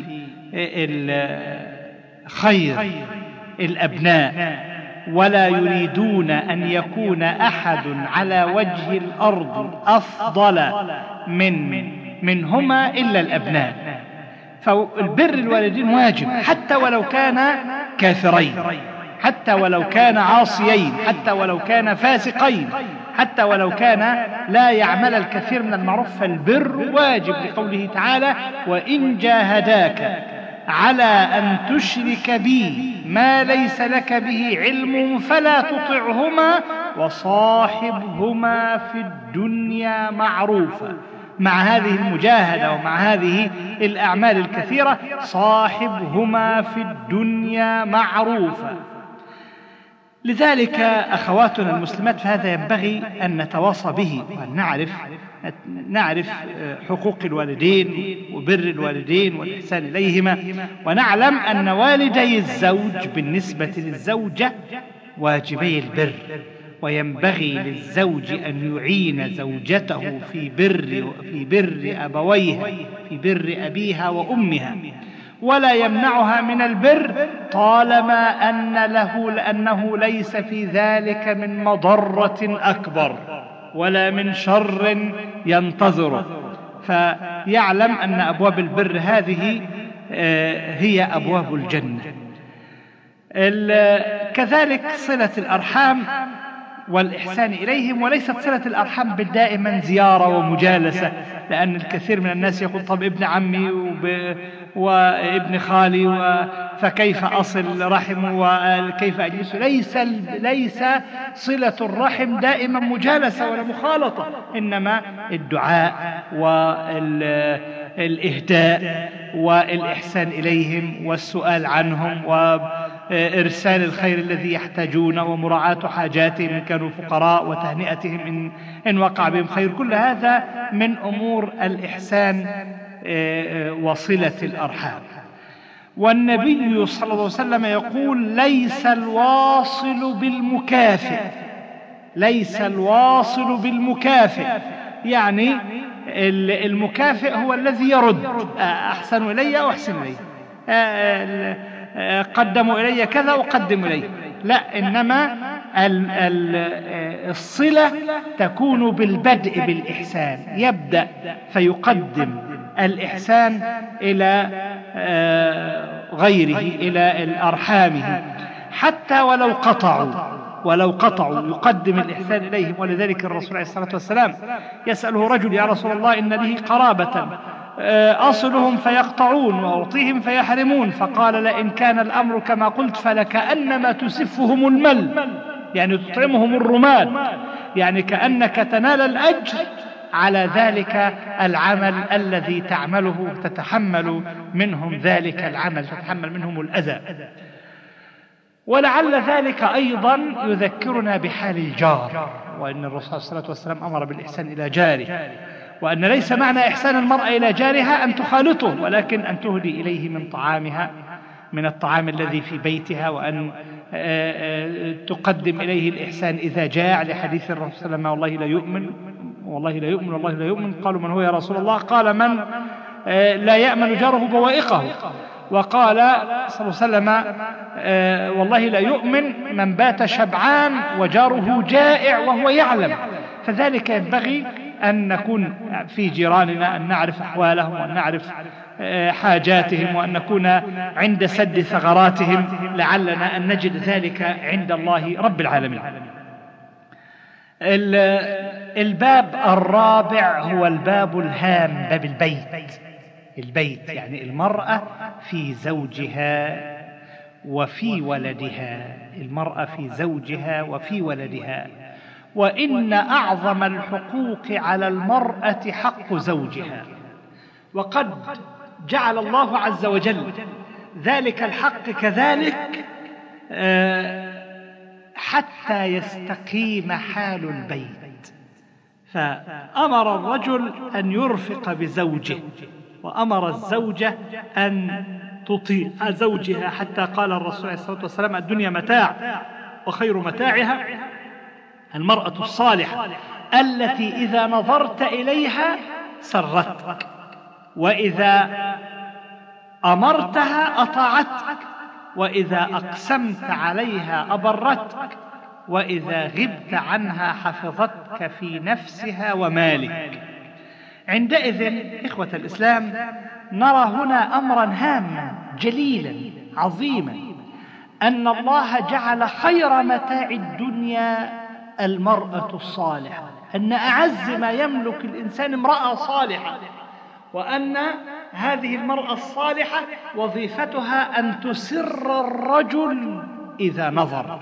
خير الأبناء، ولا يريدون أن يكون أحد على وجه الأرض أفضل منهما إلا الأبناء. فالبر الوالدين واجب، حتى ولو كان كافرين، حتى ولو كان عاصيين، حتى ولو كان فاسقين، حتى ولو كان لا يعمل الكثير من المعروف، فالبر واجب، لقوله تعالى: وإن جاهداك على أن تشرك بي ما ليس لك به علم فلا تطعهما وصاحبهما في الدنيا معروفا. مع هذه المجاهدة ومع هذه الأعمال الكثيرة، صاحبهما في الدنيا معروفا. لذلك أخواتنا المسلمات، فهذا ينبغي أن نتواصى به، وأن نعرف حقوق الوالدين وبر الوالدين والإحسان إليهما، ونعلم أن والدي الزوج بالنسبة للزوجة واجبي البر، وينبغي للزوج أن يعين زوجته في بر أبويها، في بر أبيها وأمها، ولا يمنعها من البر طالما لأنه ليس في ذلك من مضرة أكبر ولا من شر ينتظره، فيعلم أن أبواب البر هذه هي أبواب الجنة. كذلك صلة الأرحام والإحسان إليهم، وليست صلة الأرحام بالدائما زيارة ومجالسة، لأن الكثير من الناس يقول: طب ابن عمي وابن خالي فكيف أصل رحمه وكيف أجلسه؟ ليس صلة الرحم دائما مجالسة ولا مخالطة، إنما الدعاء والإهداء والإحسان إليهم والسؤال عنهم وإرسال الخير الذي يحتاجون ومراعاة حاجاتهم إن كانوا فقراء وتهنئتهم إن وقع بهم خير. كل هذا من أمور الإحسان وصلة الأرحام. والنبي صلى الله عليه وسلم يقول: ليس الواصل بالمكافئ، ليس الواصل بالمكافئ، يعني المكافئ هو الذي يرد: أحسن إلي أو أحسن إلي، قدموا إلي كذا وقدم إلي. لا، إنما الصلة تكون بالبدء بالإحسان، يبدأ فيقدم الإحسان إلى غيره، إلى أرحامه، حتى ولو قطعوا يقدم الإحسان إليهم. ولذلك الرسول عليه الصلاة والسلام يسأله رجل: يا رسول الله، إن لي قرابة أصلهم فيقطعون وأعطيهم فيحرمون. فقال: لئن كان الأمر كما قلت فلكأنما تسفهم المل، يعني تطعمهم الرماد، يعني كأنك تنال الأجر على ذلك العمل الذي تعمله، تتحمل منهم ذلك العمل، تتحمل منهم الأذى. ولعل ذلك أيضا يذكرنا بحال الجار، وأن الرسول صلى الله عليه وسلم أمر بالإحسان إلى جاره، وأن ليس معنى إحسان المرأة إلى جارها أن تخالطه، ولكن أن تهدي إليه من طعامها، من الطعام الذي في بيتها، وأن تقدم إليه الإحسان إذا جاء، لحديث الرسول صلى الله عليه وسلم: والله لا يؤمن والله لا يؤمن والله لا يؤمن. قالوا: من هو يا رسول الله؟ قال: من لا يأمن جاره بوائقه. وقال صلى الله عليه وسلم: والله لا يؤمن من بات شبعان وجاره جائع وهو يعلم. فذلك ينبغي أن نكون في جيراننا، أن نعرف أحوالهم وأن نعرف حاجاتهم وأن نكون عند سد ثغراتهم، لعلنا أن نجد ذلك عند الله رب العالمين. الباب الرابع هو الباب الهام، باب البيت. البيت يعني المرأة في زوجها وفي ولدها، المرأة في زوجها وفي ولدها. وإن أعظم الحقوق على المرأة حق زوجها، وقد جعل الله عز وجل ذلك الحق كذلك حتى يستقيم حال البيت. فأمر الرجل أن يرفق بزوجه، وأمر الزوجة أن تطيع زوجها، حتى قال الرسول عليه الصلاة والسلام: الدنيا متاع وخير متاعها المرأة الصالحة التي إذا نظرت إليها سرتك، وإذا أمرتها أطاعتك، وإذا أقسمت عليها أبرتك، وإذا غبت عنها حفظتك في نفسها ومالك. عندئذ إخوة الإسلام نرى هنا أمرا هاما جليلا عظيما، أن الله جعل خير متاع الدنيا المرأة الصالحة، أن أعز ما يملك الإنسان امرأة صالحة، وأن هذه المرأة الصالحة وظيفتها أن تسر الرجل إذا نظر،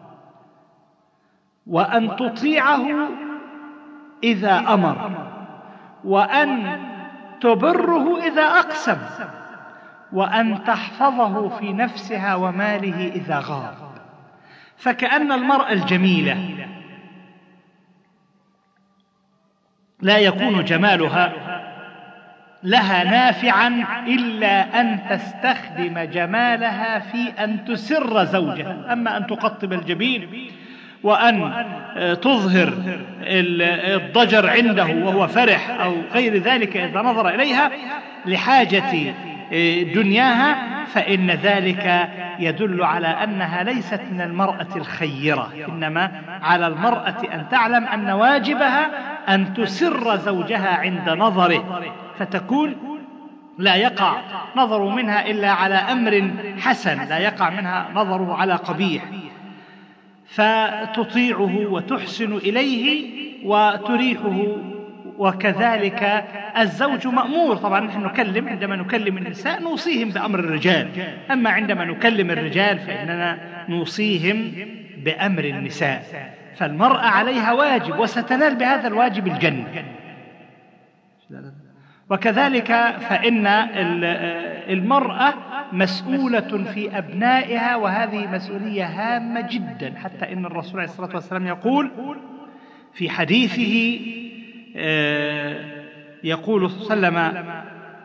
وأن تطيعه إذا أمر، وأن تبره إذا أقسم، وأن تحفظه في نفسها وماله إذا غاب. فكأن المرأة الجميلة لا يكون جمالها لها نافعا إلا أن تستخدم جمالها في أن تسر زوجها. أما أن تقطب الجبين وأن تظهر الضجر عنده وهو فرح أو غير ذلك إذا نظر إليها لحاجة دنياها، فإن ذلك يدل على أنها ليست من المرأة الخيرة، إنما على المرأة أن تعلم أن واجبها أن تسر زوجها عند نظره، فتكون لا يقع نظر منها إلا على أمر حسن، لا يقع منها نظره على قبيح، فتطيعه وتحسن إليه وتريحه. وكذلك الزوج مأمور. طبعا نحن عندما نكلم النساء نوصيهم بأمر الرجال، أما عندما نكلم الرجال فإننا نوصيهم بأمر النساء. فالمرأة عليها واجب، وستنال بهذا الواجب الجنة. وكذلك فإن المرأة مسؤولة في أبنائها، وهذه مسؤولية هامة جدا، حتى إن الرسول عليه الصلاة والسلام يقول في حديثه، يقول صلى الله عليه وسلم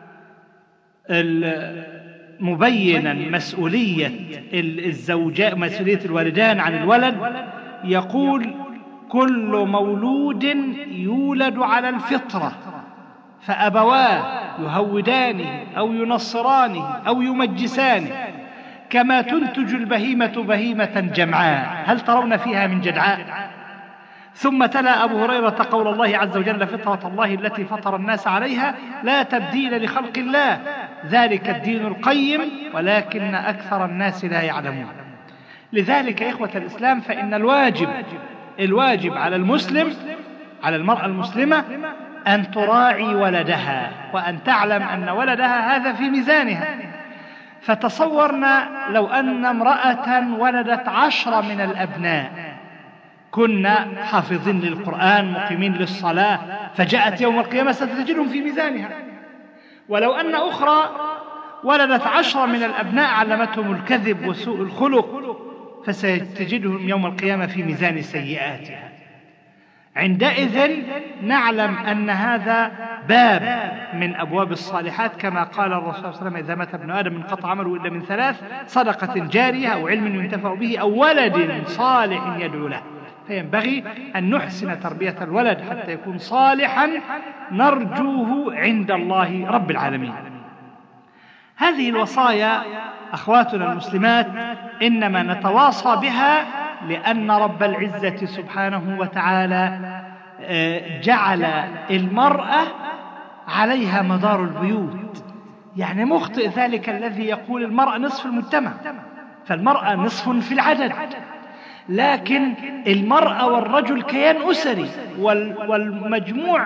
مبينا مسؤولية الزوجاء، مسؤولية الوالدان عن الولد، يقول: كل مولود يولد على الفطرة فأبواه يهودانه أو ينصرانه أو يمجسانه، كما تنتج البهيمة بهيمة جمعاء، هل ترون فيها من جدعاء؟ ثم تلا أبو هريرة قول الله عز وجل: فطرة الله التي فطر الناس عليها لا تبديل لخلق الله ذلك الدين القيم ولكن أكثر الناس لا يعلمون. لذلك إخوة الإسلام فإن الواجب على المسلم، على المرأة المسلمة، أن تراعي ولدها، وأن تعلم أن ولدها هذا في ميزانها. فتصورنا لو أن امرأة ولدت 10 من الأبناء كنا حافظين للقرآن مقيمين للصلاة، فجاءت يوم القيامة ستجدهم في ميزانها. ولو أن أخرى ولدت 10 من الأبناء علمتهم الكذب وسوء الخلق، فستجدهم يوم القيامة في ميزان سيئاتها. عندئذ نعلم أن هذا باب من أبواب الصالحات، كما قال الرسول صلى الله عليه وسلم: إذا مات ابن آدم انقطع عمله إلا من 3: صدقة جارية أو علم ينتفع به أو ولد صالح يدعو له. فينبغي أن نحسن تربية الولد حتى يكون صالحا نرجوه عند الله رب العالمين. هذه الوصايا أخواتنا المسلمات إنما نتواصى بها لأن رب العزة سبحانه وتعالى جعل المرأة عليها مدار البيوت. يعني مخطئ ذلك الذي يقول المرأة نصف المجتمع، فالمرأة نصف في العدد، لكن المرأة والرجل كيان أسري، والمجموع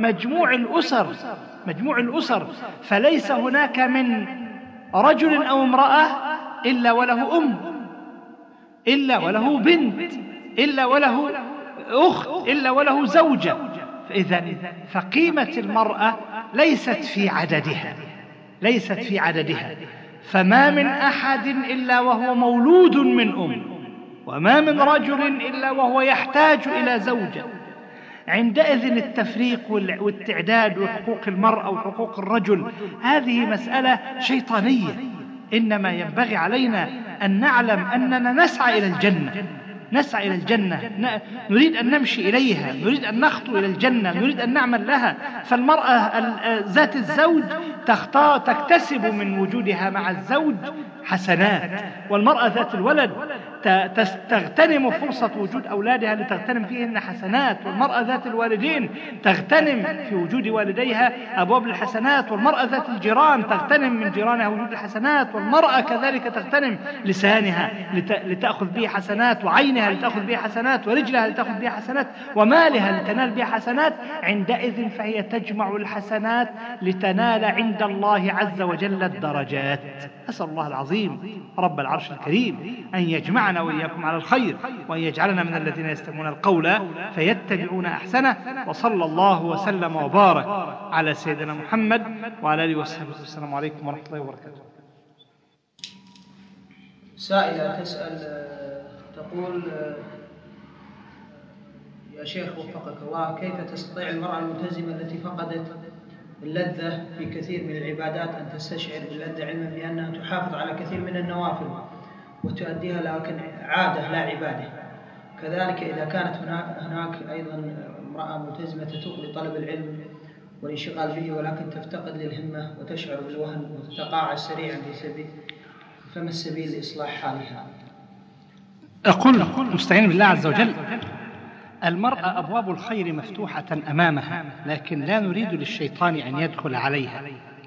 مجموع الأسر، فليس هناك من رجل أو امرأة إلا وله أم، إلا وله بنت، إلا وله أخت، إلا وله زوجة. فقيمة المرأة ليست في عددها، فما من أحد إلا وهو مولود من أم، وما من رجل إلا وهو يحتاج إلى زوجة. عندئذ التفريق والتعداد وحقوق المرأة وحقوق الرجل هذه مسألة شيطانية. إنما ينبغي علينا أن نعلم أننا نسعى إلى الجنة، نريد أن نمشي إليها، نريد أن نخطو إلى الجنة، نريد أن نعمل لها. فالمرأة ذات الزوج تكتسب من وجودها مع الزوج حسنات، والمرأة ذات الولد تغتنم فرصة وجود أولادها لتغتنم فيهن حسنات، والمرأة ذات الوالدين تغتنم في وجود والديها أبواب الحسنات، والمرأة ذات الجيران تغتنم من جيرانها وجود الحسنات، والمرأة كذلك تغتنم لسانها لتأخذ به حسنات، وعينها لتأخذ به حسنات، ورجلها لتأخذ به حسنات، ومالها لتنال به حسنات. عندئذ فهي تجمع الحسنات لتنال عند الله عز وجل الدرجات. أسأل الله العظيم رب العرش الكريم أن يجمعنا وإياكم على الخير، وأن يجعلنا من الذين يستمعون القول فيتبعون أحسنه. وصلى الله وسلم وبارك على سيدنا محمد وعلى آله وصحبه. السلام عليكم ورحمة الله وبركاته. سائلة تسأل تقول: يا شيخ وفقك الله، كيف تستطيع المرأة الملتزمة التي فقدت اللذة في كثير من العبادات أن تستشعر باللذة، علما بأنها تحافظ على كثير من النوافل وتؤديها لكن عادة لا عبادة؟ كذلك إذا كانت هناك أيضا امرأة ملتزمة تتوق لطلب العلم والانشغال به، ولكن تفتقد للهمة وتشعر بالوهن وتتقاعس سريعا فما السبيل لإصلاح حالها؟ أقول مستعين بالله عز وجل: المرأة أبواب الخير مفتوحة أمامها، لكن لا نريد للشيطان أن يدخل عليها.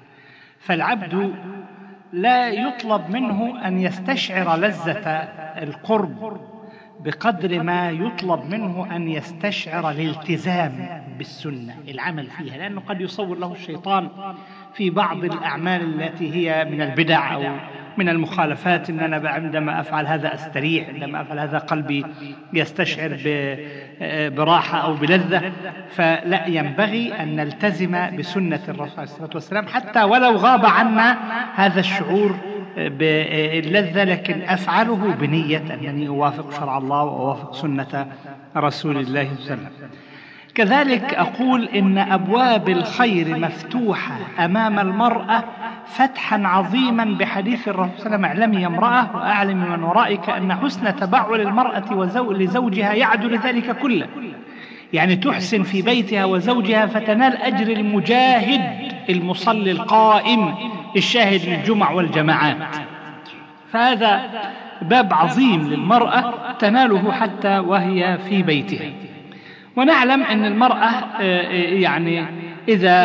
فالعبد لا يطلب منه أن يستشعر لذة القرب بقدر ما يطلب منه أن يستشعر الالتزام بالسنة، العمل فيها، لأنه قد يصور له الشيطان في بعض الأعمال التي هي من البدع أو من المخالفات إن أنا عندما أفعل هذا أستريح، عندما أفعل هذا قلبي يستشعر براحة أو بلذة. فلا ينبغي أن نلتزم بسنة الرسول عليه الصلاة والسلام حتى ولو غاب عنا هذا الشعور باللذة، لكن أفعله بنية أنني أوافق شرع الله وأوافق سنة رسول الله صلى الله عليه وسلم. كذلك أقول إن أبواب الخير مفتوحة أمام المرأة فتحا عظيما بحديث الرسول صلى الله عليه وسلم: اعلمي يا امرأة وأعلم من ورائك أن حسن تبعل المرأة لزوجها يعدل ذلك كله. يعني تحسن في بيتها وزوجها فتنال أجر المجاهد المصلي القائم الشاهد للجمع والجماعات. فهذا باب عظيم للمرأة تناله حتى وهي في بيتها. ونعلم أن المرأة يعني إذا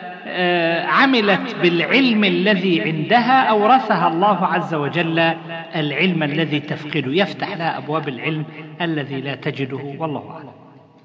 عملت بالعلم الذي عندها أورثها الله عز وجل العلم الذي تفقده، يفتح لها أبواب العلم الذي لا تجده، والله أعلم.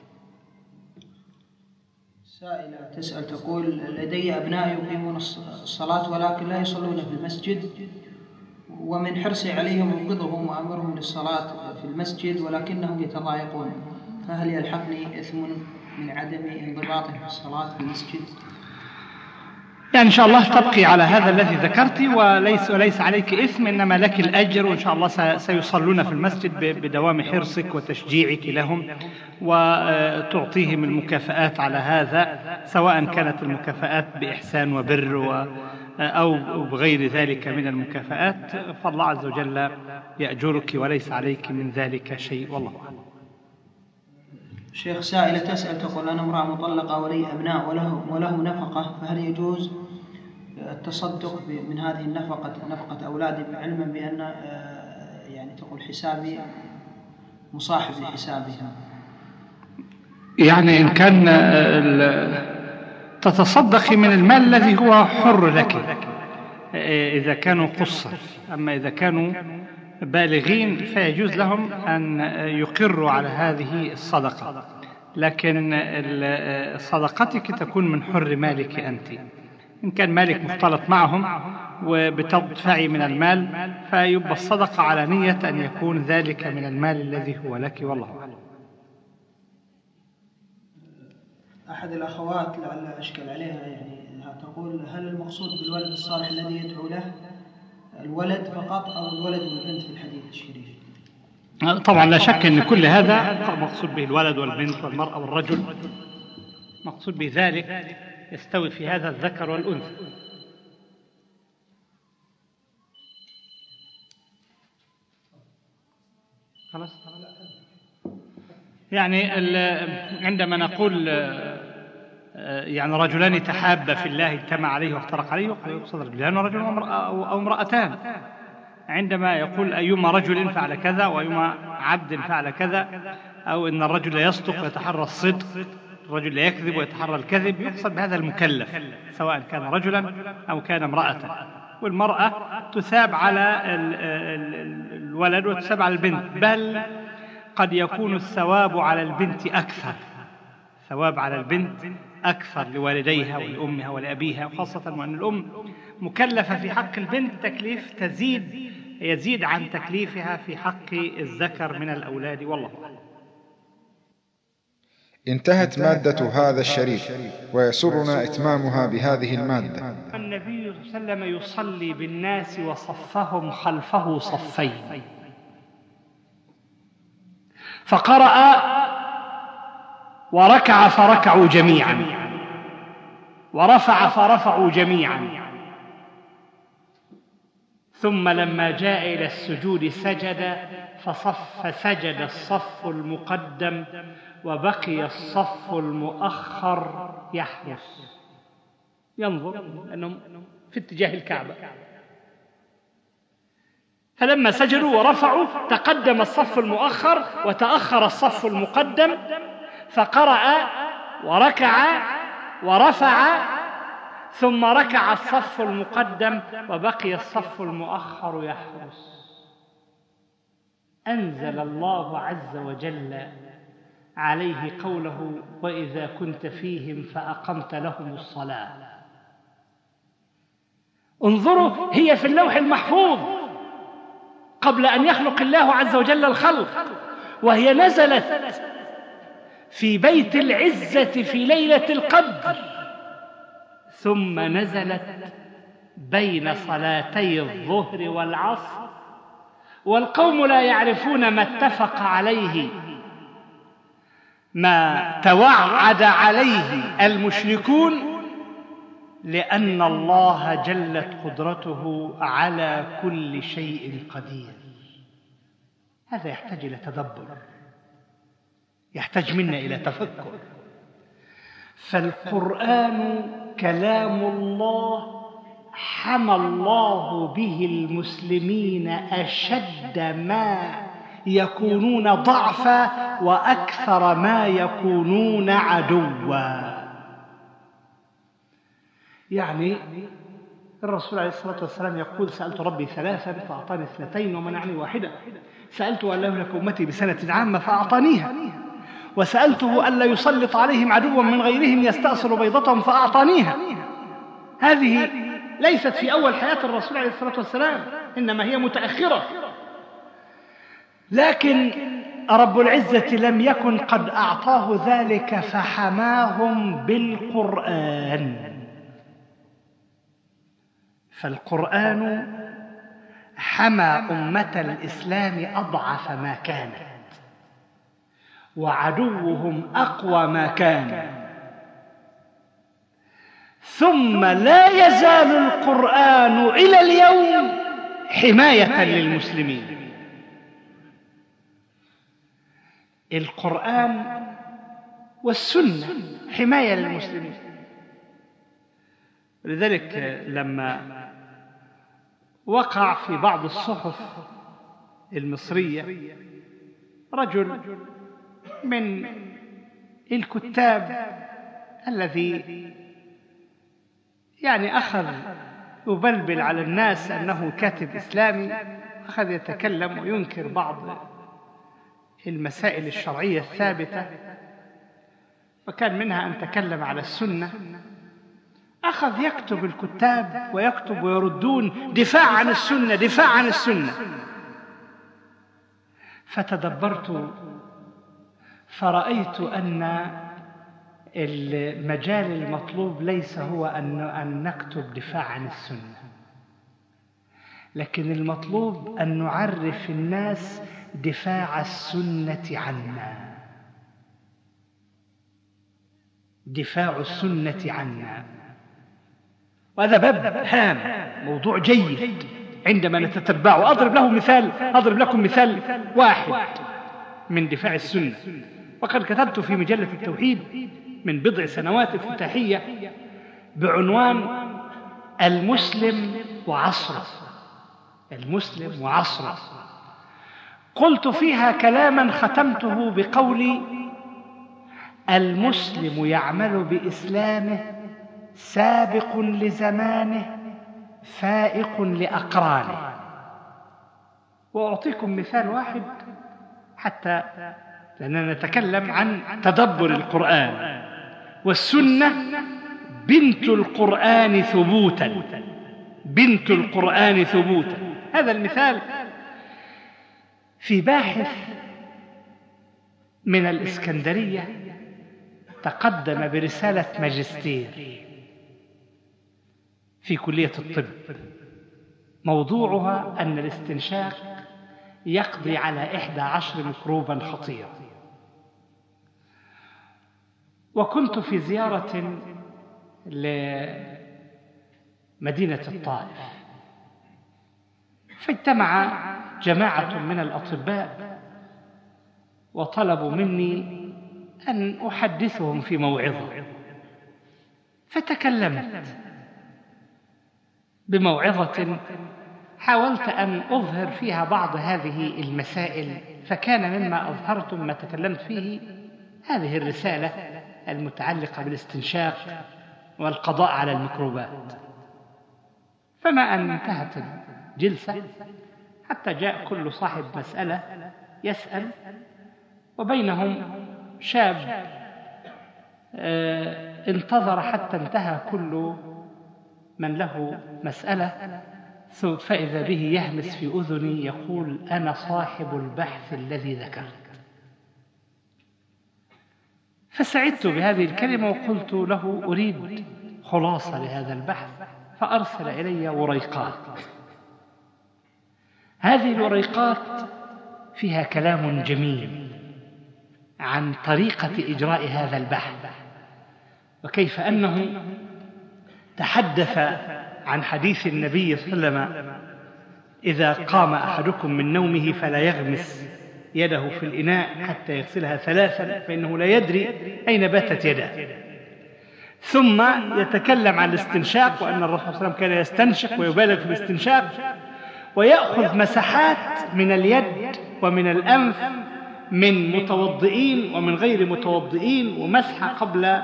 سائلة تسأل تقول: لدي أبناء يقيمون الصلاة ولكن لا يصلون في المسجد، ومن حرصي عليهم أنقذهم وأمرهم للصلاة في المسجد ولكنهم يتضايقون، فهل يلحقني إثم من عدم انضباطهم في الصلاة في المسجد؟ يعني إن شاء الله تبقي على هذا الذي ذكرت، وليس عليك إثم، إنما لك الأجر، وإن شاء الله سيصلون في المسجد بدوام حرصك وتشجيعك لهم، وتعطيهم المكافآت على هذا، سواء كانت المكافآت بإحسان وبر أو بغير ذلك من المكافآت، فالله عز وجل يأجرك وليس عليك من ذلك شيء، والله أعلم. شيخ، سائلة تسأل تقول: أنا امرأة مطلقة ولي أبناء وله نفقة، فهل يجوز التصدق من هذه النفقة، نفقة أولادي، علما بأن يعني تقول حسابي مصاحب لحسابها؟ يعني إن كان تصدقي من المال الذي هو حر لك إذا كانوا قصر، أما إذا كانوا بالغين فيجوز لهم أن يقروا على هذه الصدقة، لكن صدقتك تكون من حر مالك أنت. إن كان مالك مختلط معهم وبتدفعي من المال فيبقى الصدقة على نية أن يكون ذلك من المال الذي هو لك، والله أعلم. أحد الأخوات لعل أشكل عليها يعني تقول: هل المقصود بالولد الصالح الذي يدعو له الولد فقط أو الولد والبنت في الحديث الشريف؟ طبعا لا شك أن كل هذا مقصود به الولد والبنت والمرأة والرجل، مقصود به ذلك يستوي في هذا الذكر والأنثى. خلاص يعني عندما نقول يعني رجلان تحابا في الله اجتمع عليه وافترق عليه يقصد رجلان ورجل أو امرأتان. عندما يقول أيما رجل فعل كذا وأيما عبد فعل كذا، أو إن الرجل يصدق ويتحرى الصدق، الرجل لا يكذب ويتحرى الكذب، يقصد بهذا المكلف سواء كان رجلا أو كان امرأة. والمرأة تثاب على الولد وتثاب على البنت، بل قد يكون الثواب على البنت أكثر، ثواب على البنت أكثر لوالديها ولأمها ولأبيها، وخاصة وأن الأم مكلفة في حق البنت تكليف يزيد عن تكليفها في حق الذكر من الأولاد، والله أعلم. انتهت مادة هذا الشريط، ويسرنا إتمامها بهذه المادة. النبي صلى الله عليه وسلم يصلي بالناس وصفهم خلفه صفين، فقرأ وركع فركعوا جميعا، ورفع فرفعوا جميعا، ثم لما جاء إلى السجود سجد، فسجد الصف المقدم وبقي الصف المؤخر يحرس ينظر أنهم في اتجاه الكعبة. فلما سجدوا ورفعوا تقدم الصف المؤخر وتأخر الصف المقدم، فقرأ وركع ورفع، ثم ركع الصف المقدم وبقي الصف المؤخر يحرس. أنزل الله عز وجل عليه قوله: وإذا كنت فيهم فأقمت لهم الصلاة. انظروا، هي في اللوح المحفوظ قبل أن يخلق الله عز وجل الخلق، وهي نزلت في بيت العزة في ليلة القدر، ثم نزلت بين صلاتي الظهر والعصر، والقوم لا يعرفون ما اتفق عليه، ما توعد عليه المشركون، لأن الله جلت قدرته على كل شيء قدير. هذا يحتاج إلى تدبر، يحتاج منا إلى تفكر. فالقرآن كلام الله حمى الله به المسلمين أشد ما يكونون ضعفا وأكثر ما يكونون عدوا. يعني الرسول عليه الصلاة والسلام يقول: سألت ربي ثلاثا فأعطاني اثنتين ومنعني واحدة، سألته أن لا يهلك أمتي بسنة عامة فأعطانيها، وسألته ألا يسلط عليهم عدوا من غيرهم يستأصل بيضتهم فأعطانيها. هذه ليست في أول حياة الرسول عليه الصلاة والسلام، إنما هي متأخرة، لكن رب العزة لم يكن قد أعطاه ذلك فحماهم بالقرآن. فالقرآن حمى أمة الإسلام أضعف ما كانت، وعدوهم أقوى ما كان، ثم لا يزال القرآن إلى اليوم حماية للمسلمين. القرآن والسنة حماية للمسلمين. لذلك لما وقع في بعض الصحف المصرية رجل من الكتاب الذي يعني أخذ يبلبل على الناس أنه كاتب إسلامي، أخذ يتكلم وينكر بعض المسائل الشرعية الثابتة، وكان منها أن تكلم على السنة. أخذ يكتب الكتاب ويكتب ويردون دفاع عن السنة، دفاع عن السنة. فتدبرت فرأيت أن المجال المطلوب ليس هو أن نكتب دفاع عن السنة، لكن المطلوب أن نعرف الناس دفاع السنة عنا، دفاع السنة عنا. وهذا باب هام، موضوع جيد عندما نتتبعه. أضرب لكم مثال واحد من دفاع السنة. وقد كتبت في مجلة التوحيد من بضع سنوات افتتاحية بعنوان المسلم وعصره، المسلم وعصره. قلت فيها كلاما ختمته بقولي: المسلم يعمل بإسلامه سابق لزمانه فائق لأقرانه. وأعطيكم مثال واحد حتى لأننا نتكلم عن تدبر القرآن، والسنة بنت القرآن ثبوتا، بنت القرآن ثبوتا. هذا المثال في باحث من الإسكندرية تقدم برسالة ماجستير في كلية الطب، موضوعها أن الاستنشاق يقضي على 11 ميكروبا خطيرا. وكنت في زيارة لمدينة الطائف، فاجتمع جماعة من الأطباء وطلبوا مني أن أحدثهم في موعظة، فتكلمت بموعظة حاولت أن أظهر فيها بعض هذه المسائل، فكان مما أظهرت مما تكلمت فيه هذه الرسالة المتعلقة بالاستنشاق والقضاء على الميكروبات. فما أن انتهت الجلسة حتى جاء كل صاحب مسألة يسأل، وبينهم شاب انتظر حتى انتهى كل من له مسألة، فإذا به يهمس في أذني يقول: أنا صاحب البحث الذي ذكرت. فسعدت بهذه الكلمة وقلت له: أريد خلاصة لهذا البحث. فأرسل إلي وريقات. هذه الوريقات فيها كلام جميل عن طريقة إجراء هذا البحث، وكيف أنه تحدث عن حديث النبي صلى الله عليه وسلم: إذا قام أحدكم من نومه فلا يغمس يده في الإناء حتى يغسلها 3 فإنه لا يدري أين باتت يده. ثم يتكلم عن الاستنشاق، وأن الرسول صلى الله عليه وسلم كان يستنشق ويبالغ في الاستنشاق، ويأخذ مساحات من اليد ومن الأنف من متوضئين ومن غير متوضئين، ومسحة قبل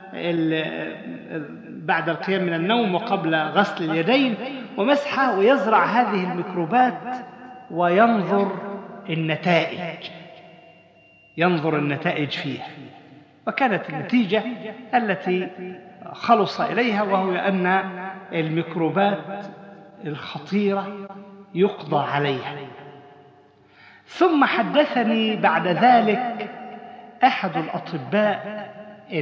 بعد القيام من النوم وقبل غسل اليدين، ومسحة، ويزرع هذه الميكروبات وينظر النتائج فيها. وكانت النتيجة التي خلص إليها وهو أن الميكروبات الخطيرة يقضى عليها. ثم حدثني بعد ذلك أحد الأطباء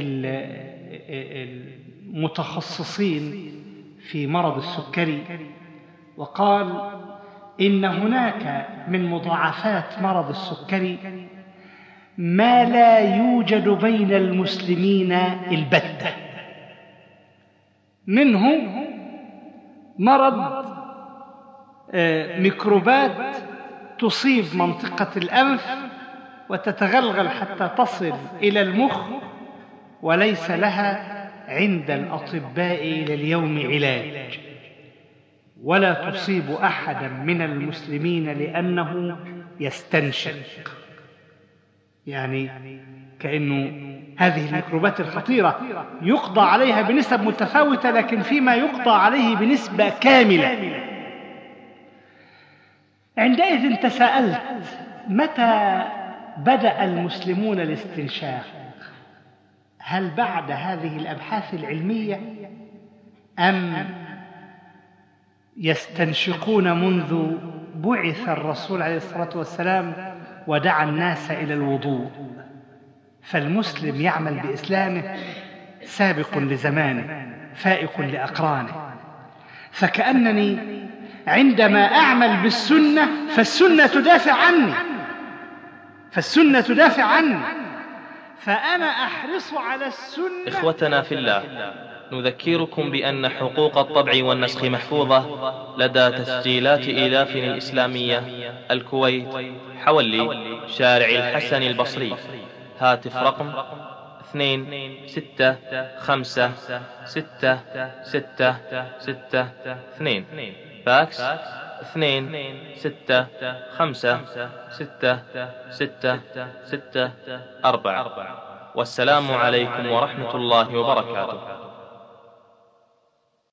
المتخصصين في مرض السكري، وقال: إن هناك من مضاعفات مرض السكري ما لا يوجد بين المسلمين البتة، منه مرض ميكروبات تصيب منطقة الأنف وتتغلغل حتى تصل إلى المخ، وليس لها عند الأطباء إلى اليوم علاج، ولا تصيب أحدا من المسلمين لأنه يستنشق. يعني كأنه هذه الميكروبات الخطيرة يقضى عليها بنسب متفاوتة، لكن فيما يقضى عليه بنسبة كاملة. عندئذ تساءلت: متى بدأ المسلمون الاستنشاق؟ هل بعد هذه الأبحاث العلمية، أم يستنشقون منذ بعث الرسول عليه الصلاة والسلام ودعا الناس إلى الوضوء؟ فالمسلم يعمل بإسلامه سابق لزمانه، فائق لأقرانه. فكأنني عندما أعمل بالسنة فالسنة تدافع عني، فأنا أحرص على السنة. إخوتنا في الله، نذكركم بأن حقوق الطبع والنسخ محفوظة لدى تسجيلات إيلاف الإسلامية، الكويت، حولي، شارع الحسن البصري. هاتف رقم 265666662. فاكس 265666664. والسلام عليكم ورحمة الله وبركاته.